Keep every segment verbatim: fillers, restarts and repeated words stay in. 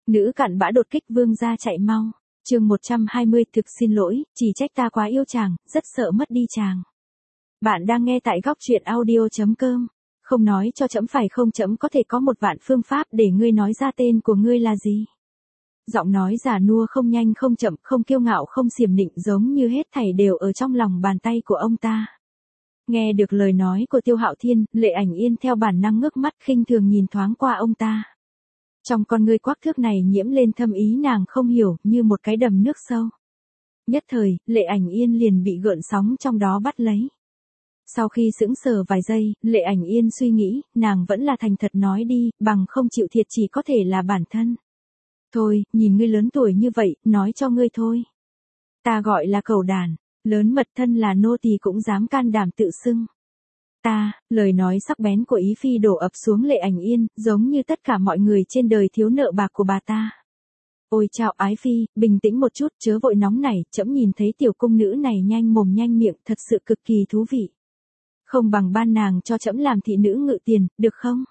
Nữ cặn bã đột kích vương gia chạy mau. Chương một trăm hai mươi, thực xin lỗi, chỉ trách ta quá yêu chàng, rất sợ mất đi chàng. Bạn đang nghe tại góc truyện audio chấm com. Không nói cho trẫm phải không, trẫm có thể có một vạn phương pháp để ngươi nói ra tên của ngươi là gì. Giọng nói già nua không nhanh không chậm, không kiêu ngạo không xiểm nịnh, giống như hết thảy đều ở trong lòng bàn tay của ông ta. Nghe được lời nói của Tiêu Hạo Thiên, Lệ Ảnh Yên theo bản năng ngước mắt khinh thường nhìn thoáng qua ông ta. Trong con ngươi quắc thước này nhiễm lên thâm ý nàng không hiểu, như một cái đầm nước sâu. Nhất thời, Lệ Ảnh Yên liền bị gợn sóng trong đó bắt lấy. Sau khi sững sờ vài giây, Lệ Ảnh Yên suy nghĩ, nàng vẫn là thành thật nói đi, bằng không chịu thiệt chỉ có thể là bản thân. Thôi, nhìn ngươi lớn tuổi như vậy, nói cho ngươi thôi. Ta gọi là cẩu đàn, lớn mật, thân là nô tỳ cũng dám can đảm tự xưng. Ta, lời nói sắc bén của Ý Phi đổ ập xuống Lệ Ảnh Yên, giống như tất cả mọi người trên đời thiếu nợ bạc của bà ta. Ôi chao Ái Phi, bình tĩnh một chút, chớ vội nóng nảy, trẫm nhìn thấy tiểu cung nữ này nhanh mồm nhanh miệng, thật sự cực kỳ thú vị. Không bằng ban nàng cho trẫm làm thị nữ ngự tiền, được không?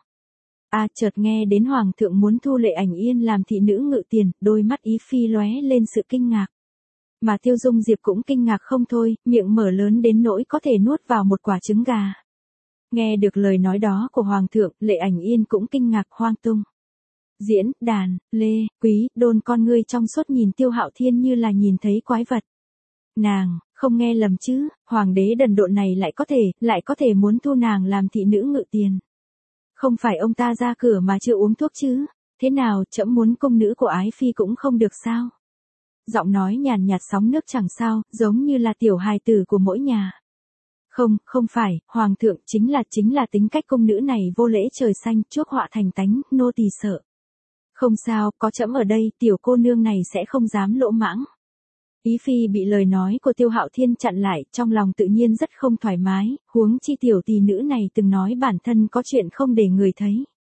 À, chợt nghe đến hoàng thượng muốn thu Lệ Ảnh Yên làm thị nữ ngự tiền, đôi mắt Ý Phi lóe lên sự kinh ngạc. Mà Tiêu Dung Diệp cũng kinh ngạc không thôi, miệng mở lớn đến nỗi có thể nuốt vào một quả trứng gà. Nghe được lời nói đó của hoàng thượng, Lệ Ảnh Yên cũng kinh ngạc hoang tung. Diễn, đàn, Lê, Quý, Đôn con ngươi trong suốt nhìn Tiêu Hạo Thiên như là nhìn thấy quái vật. Nàng, không nghe lầm chứ, hoàng đế đần độn này lại có thể, lại có thể muốn thu nàng làm thị nữ ngự tiền. Không phải ông ta ra cửa mà chưa uống thuốc chứ, thế nào trẫm muốn cung nữ của Ái Phi cũng không được sao? Giọng nói nhàn nhạt sóng nước chẳng sao, giống như là tiểu hài tử của mỗi nhà. Không, không phải, hoàng thượng, chính là chính là tính cách cung nữ này vô lễ trời xanh, chuốc họa thành tánh, nô tỳ sợ. Không sao, có trẫm ở đây, tiểu cô nương này sẽ không dám lỗ mãng. Ý Phi bị lời nói của Tiêu Hạo Thiên chặn lại, trong lòng tự nhiên rất không thoải mái, huống chi tiểu tỷ nữ này từng nói bản thân có chuyện không để người thấy.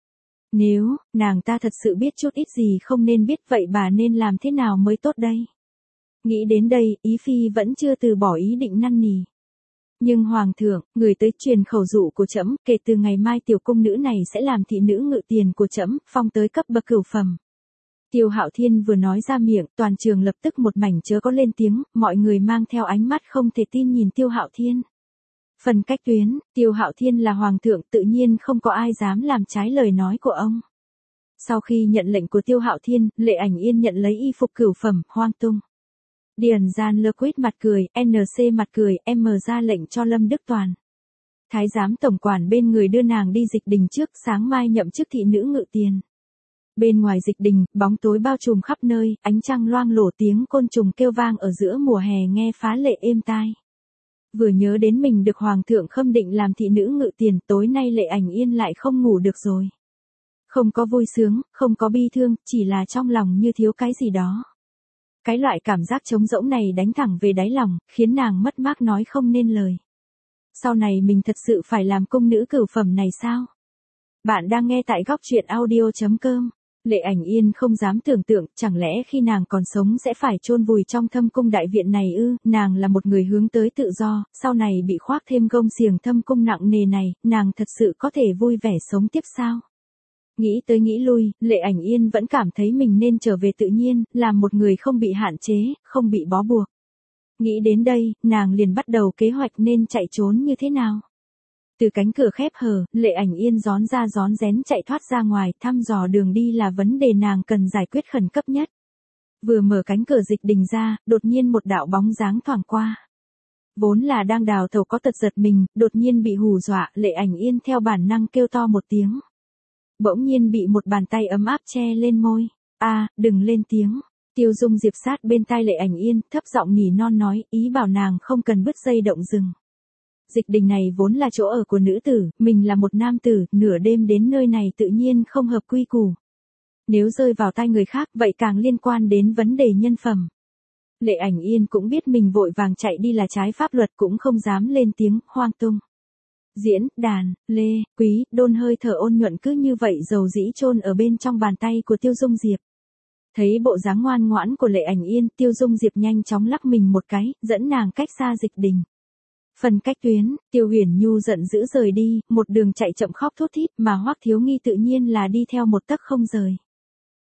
Nếu, nàng ta thật sự biết chút ít gì không nên biết, vậy bà nên làm thế nào mới tốt đây? Nghĩ đến đây, Ý Phi vẫn chưa từ bỏ ý định năn nỉ. Nhưng hoàng thượng, người tới truyền khẩu dụ của trẫm, kể từ ngày mai tiểu cung nữ này sẽ làm thị nữ ngự tiền của trẫm, phong tới cấp bậc cửu phẩm. Tiêu Hạo Thiên vừa nói ra miệng, toàn trường lập tức một mảnh chớ có lên tiếng, mọi người mang theo ánh mắt không thể tin nhìn Tiêu Hạo Thiên. Phần cách tuyến, Tiêu Hạo Thiên là hoàng thượng, tự nhiên không có ai dám làm trái lời nói của ông. Sau khi nhận lệnh của Tiêu Hạo Thiên, Lệ Ảnh Yên nhận lấy y phục cửu phẩm, hoang tung. Điền Gian Lơ Quýt mặt cười, en xê mặt cười, em ra lệnh cho Lâm Đức Toàn. Thái giám tổng quản bên người đưa nàng đi dịch đình trước, sáng mai nhậm chức thị nữ ngự tiền. Bên ngoài dịch đình, bóng tối bao trùm khắp nơi, ánh trăng loang lổ, tiếng côn trùng kêu vang ở giữa mùa hè nghe phá lệ êm tai. Vừa nhớ đến mình được hoàng thượng khâm định làm thị nữ ngự tiền, tối nay Lệ Ảnh Yên lại không ngủ được rồi. Không có vui sướng, không có bi thương, chỉ là trong lòng như thiếu cái gì đó. Cái loại cảm giác trống rỗng này đánh thẳng về đáy lòng, khiến nàng mất mát nói không nên lời. Sau này mình thật sự phải làm cung nữ cửu phẩm này sao? Bạn đang nghe tại góc truyện audio chấm com. Lệ Ảnh Yên không dám tưởng tượng, chẳng lẽ khi nàng còn sống sẽ phải chôn vùi trong thâm cung đại viện này ư? Nàng là một người hướng tới tự do, sau này bị khoác thêm gông xiềng thâm cung nặng nề này, nàng thật sự có thể vui vẻ sống tiếp sao? Nghĩ tới nghĩ lui, Lệ Ảnh Yên vẫn cảm thấy mình nên trở về tự nhiên, làm một người không bị hạn chế, không bị bó buộc. Nghĩ đến đây, nàng liền bắt đầu kế hoạch nên chạy trốn như thế nào. Từ cánh cửa khép hờ, Lệ Ảnh Yên rón ra rón rén chạy thoát ra ngoài, thăm dò đường đi là vấn đề nàng cần giải quyết khẩn cấp nhất. Vừa mở cánh cửa dịch đình ra, đột nhiên một đạo bóng dáng thoảng qua. Vốn là đang đào tẩu có tật giật mình, đột nhiên bị hù dọa, Lệ Ảnh Yên theo bản năng kêu to một tiếng. Bỗng nhiên bị một bàn tay ấm áp che lên môi. A, đừng lên tiếng. Tiêu Dung Diệp sát bên tai Lệ Ảnh Yên, thấp giọng nỉ non nói, ý bảo nàng không cần bứt dây động rừng. Dịch đình này vốn là chỗ ở của nữ tử, mình là một nam tử, nửa đêm đến nơi này tự nhiên không hợp quy củ. Nếu rơi vào tay người khác, vậy càng liên quan đến vấn đề nhân phẩm. Lệ Ảnh Yên cũng biết mình vội vàng chạy đi là trái pháp luật, cũng không dám lên tiếng, hoang tung. Diễn, đàn, Lê, Quý, Đôn hơi thở ôn nhuận cứ như vậy dầu dĩ chôn ở bên trong bàn tay của Tiêu Dung Diệp. Thấy bộ dáng ngoan ngoãn của Lệ Ảnh Yên, Tiêu Dung Diệp nhanh chóng lắc mình một cái, dẫn nàng cách xa dịch đình. Phần cách tuyến, Tiêu Huyền Nhu giận dữ rời đi, một đường chạy chậm khóc thút thít, mà Hoắc Thiếu Nghi tự nhiên là đi theo một tấc không rời.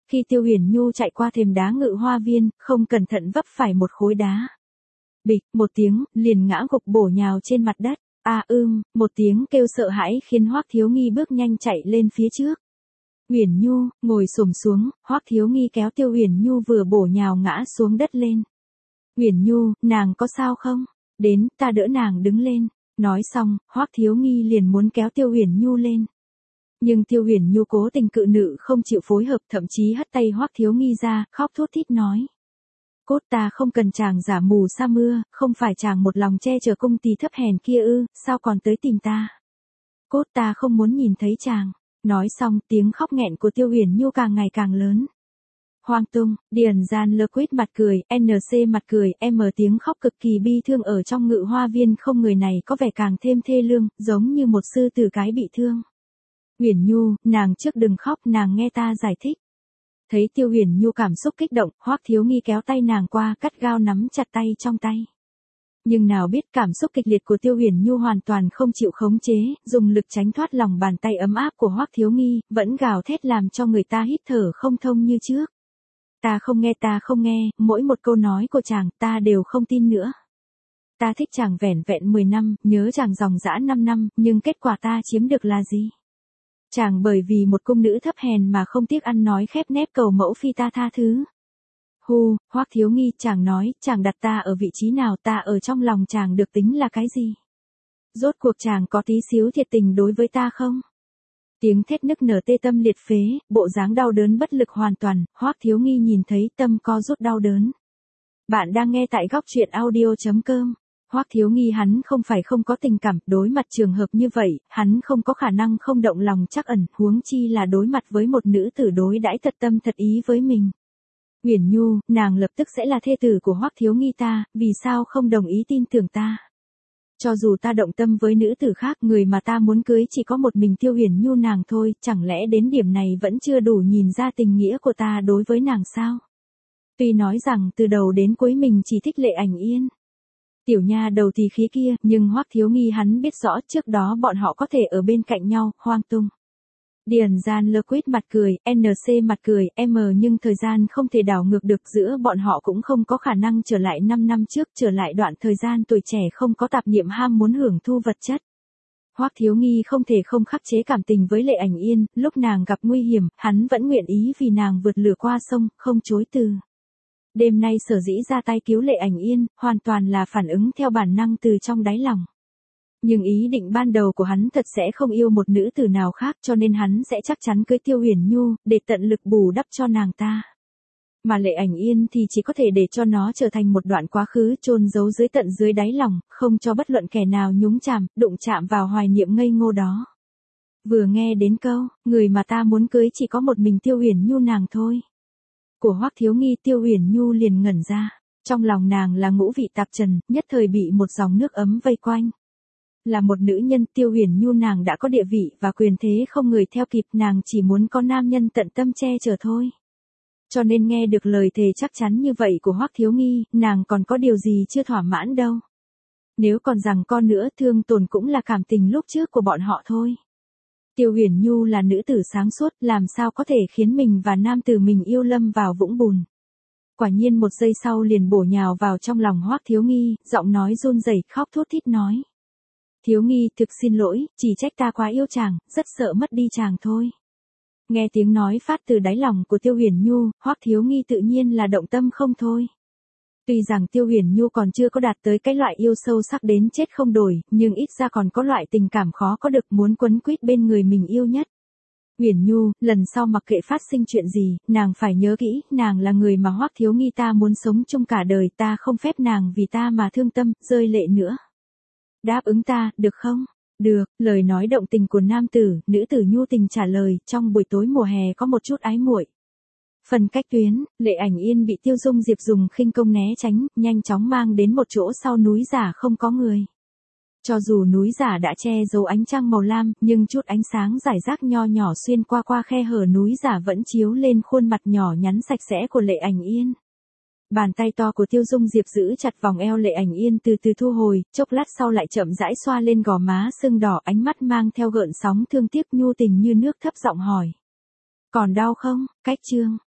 Khi Tiêu Huyền Nhu chạy qua thềm đá Ngự Hoa Viên, không cẩn thận vấp phải một khối đá. Bịch, một tiếng, liền ngã gục bổ nhào trên mặt đất. A à, ưm, một tiếng kêu sợ hãi khiến Hoắc Thiếu Nghi bước nhanh chạy lên phía trước. Huyền Nhu, ngồi xổm xuống, Hoắc Thiếu Nghi kéo Tiêu Huyền Nhu vừa bổ nhào ngã xuống đất lên. Huyền Nhu, nàng có sao không? Đến, ta đỡ nàng đứng lên. Nói xong, Hoắc Thiếu Nghi liền muốn kéo Tiêu Huyền Nhu lên. Nhưng Tiêu Huyền Nhu cố tình cự nữ không chịu phối hợp, thậm chí hất tay Hoắc Thiếu Nghi ra, khóc thút thít nói. Cốt ta không cần chàng giả mù sa mưa, không phải chàng một lòng che chở cung tỳ thấp hèn kia ư, sao còn tới tìm ta. Cốt ta không muốn nhìn thấy chàng. Nói xong, tiếng khóc nghẹn của Tiêu Huyền Nhu càng ngày càng lớn. Hoang tung, Điền Gian Lơ Quýt mặt cười, en xê mặt cười, M tiếng khóc cực kỳ bi thương ở trong Ngự Hoa Viên, không người này có vẻ càng thêm thê lương, giống như một sư tử cái bị thương. Huyền Nhu, nàng trước đừng khóc, nàng nghe ta giải thích. Thấy Tiêu Huyền Nhu cảm xúc kích động, Hoắc Thiếu Nghi kéo tay nàng qua, cắt gao nắm chặt tay trong tay. Nhưng nào biết cảm xúc kịch liệt của Tiêu Huyền Nhu hoàn toàn không chịu khống chế, dùng lực tránh thoát lòng bàn tay ấm áp của Hoắc Thiếu Nghi, vẫn gào thét làm cho người ta hít thở không thông như trước. Ta không nghe, ta không nghe, mỗi một câu nói của chàng ta đều không tin nữa. Ta thích chàng vẻn vẹn mười năm, nhớ chàng dòng dã năm năm, nhưng kết quả ta chiếm được là gì? Chàng bởi vì một cung nữ thấp hèn mà không tiếc ăn nói khép nép cầu mẫu phi ta tha thứ. Hu, Hoắc Thiếu Nghi, chàng nói, chàng đặt ta ở vị trí nào, ta ở trong lòng chàng được tính là cái gì? Rốt cuộc chàng có tí xíu thiệt tình đối với ta không? Tiếng thét nức nở tê tâm liệt phế, bộ dáng đau đớn bất lực hoàn toàn, Hoắc Thiếu Nghi nhìn thấy tâm co rút đau đớn. Bạn đang nghe tại góc truyện audio chấm com. Hoắc Thiếu Nghi hắn không phải không có tình cảm, đối mặt trường hợp như vậy, hắn không có khả năng không động lòng trắc ẩn, huống chi là đối mặt với một nữ tử đối đãi thật tâm thật ý với mình. Huyền Nhu, nàng lập tức sẽ là thê tử của Hoắc Thiếu Nghi ta, vì sao không đồng ý tin tưởng ta? Cho dù ta động tâm với nữ tử khác, người mà ta muốn cưới chỉ có một mình Tiêu Huyền Nhu nàng thôi, chẳng lẽ đến điểm này vẫn chưa đủ nhìn ra tình nghĩa của ta đối với nàng sao? Tuy nói rằng từ đầu đến cuối mình chỉ thích Lệ Ảnh Yên. Tiểu nha đầu thì khí kia, nhưng Hoắc Thiếu Nghi hắn biết rõ trước đó bọn họ có thể ở bên cạnh nhau, hoang tung. Điền Gian Lơ Quýt mặt cười, en xê mặt cười, M nhưng thời gian không thể đảo ngược được, giữa bọn họ cũng không có khả năng trở lại năm năm trước, trở lại đoạn thời gian tuổi trẻ không có tạp niệm ham muốn hưởng thu vật chất. Hoắc Thiếu Nghi không thể không khắc chế cảm tình với Lệ Ảnh Yên, lúc nàng gặp nguy hiểm, hắn vẫn nguyện ý vì nàng vượt lửa qua sông, không chối từ. Đêm nay sở dĩ ra tay cứu Lệ Ảnh Yên, hoàn toàn là phản ứng theo bản năng từ trong đáy lòng. Nhưng ý định ban đầu của hắn thật sẽ không yêu một nữ tử nào khác, cho nên hắn sẽ chắc chắn cưới Tiêu Huyền Nhu, để tận lực bù đắp cho nàng ta. Mà Lệ Ảnh Yên thì chỉ có thể để cho nó trở thành một đoạn quá khứ chôn giấu dưới tận dưới đáy lòng, không cho bất luận kẻ nào nhúng chạm, đụng chạm vào hoài niệm ngây ngô đó. Vừa nghe đến câu, người mà ta muốn cưới chỉ có một mình Tiêu Huyền Nhu nàng thôi. Của Hoắc Thiếu Nghi, Tiêu Huyền Nhu liền ngẩn ra. Trong lòng nàng là ngũ vị tạp trần, nhất thời bị một dòng nước ấm vây quanh. Là một nữ nhân, Tiêu Huyền Nhu nàng đã có địa vị và quyền thế không người theo kịp, nàng chỉ muốn có nam nhân tận tâm che chở thôi. Cho nên nghe được lời thề chắc chắn như vậy của Hoắc Thiếu Nghi, nàng còn có điều gì chưa thỏa mãn đâu. Nếu còn rằng con nữa, thương tổn cũng là cảm tình lúc trước của bọn họ thôi. Tiêu Huyền Nhu là nữ tử sáng suốt, làm sao có thể khiến mình và nam tử mình yêu lâm vào vũng bùn. Quả nhiên một giây sau liền bổ nhào vào trong lòng Hoắc Thiếu Nghi, giọng nói run rẩy, khóc thút thít nói. Thiếu Nghi, thực xin lỗi, chỉ trách ta quá yêu chàng, rất sợ mất đi chàng thôi. Nghe tiếng nói phát từ đáy lòng của Tiêu Huyền Nhu, Hoắc Thiếu Nghi tự nhiên là động tâm không thôi. Tuy rằng Tiêu Huyền Nhu còn chưa có đạt tới cái loại yêu sâu sắc đến chết không đổi, nhưng ít ra còn có loại tình cảm khó có được, muốn quấn quýt bên người mình yêu nhất. Huyền Nhu, lần sau mặc kệ phát sinh chuyện gì, nàng phải nhớ kỹ, nàng là người mà Hoắc Thiếu Nghi ta muốn sống chung cả đời, ta không phép nàng vì ta mà thương tâm, rơi lệ nữa. Đáp ứng ta, được không? Được, lời nói động tình của nam tử, nữ tử nhu tình trả lời, trong buổi tối mùa hè có một chút ái muội. Phần cách tuyến, Lệ Ảnh Yên bị Tiêu Dung Diệp dùng khinh công né tránh, nhanh chóng mang đến một chỗ sau núi giả không có người. Cho dù núi giả đã che giấu ánh trăng màu lam, nhưng chút ánh sáng rải rác nho nhỏ xuyên qua qua khe hở núi giả vẫn chiếu lên khuôn mặt nhỏ nhắn sạch sẽ của Lệ Ảnh Yên. Bàn tay to của Tiêu Dung Diệp giữ chặt vòng eo Lệ Ảnh Yên từ từ thu hồi, chốc lát sau lại chậm rãi xoa lên gò má sưng đỏ, ánh mắt mang theo gợn sóng thương tiếc nhu tình như nước, thấp giọng hỏi. Còn đau không? Cách chương.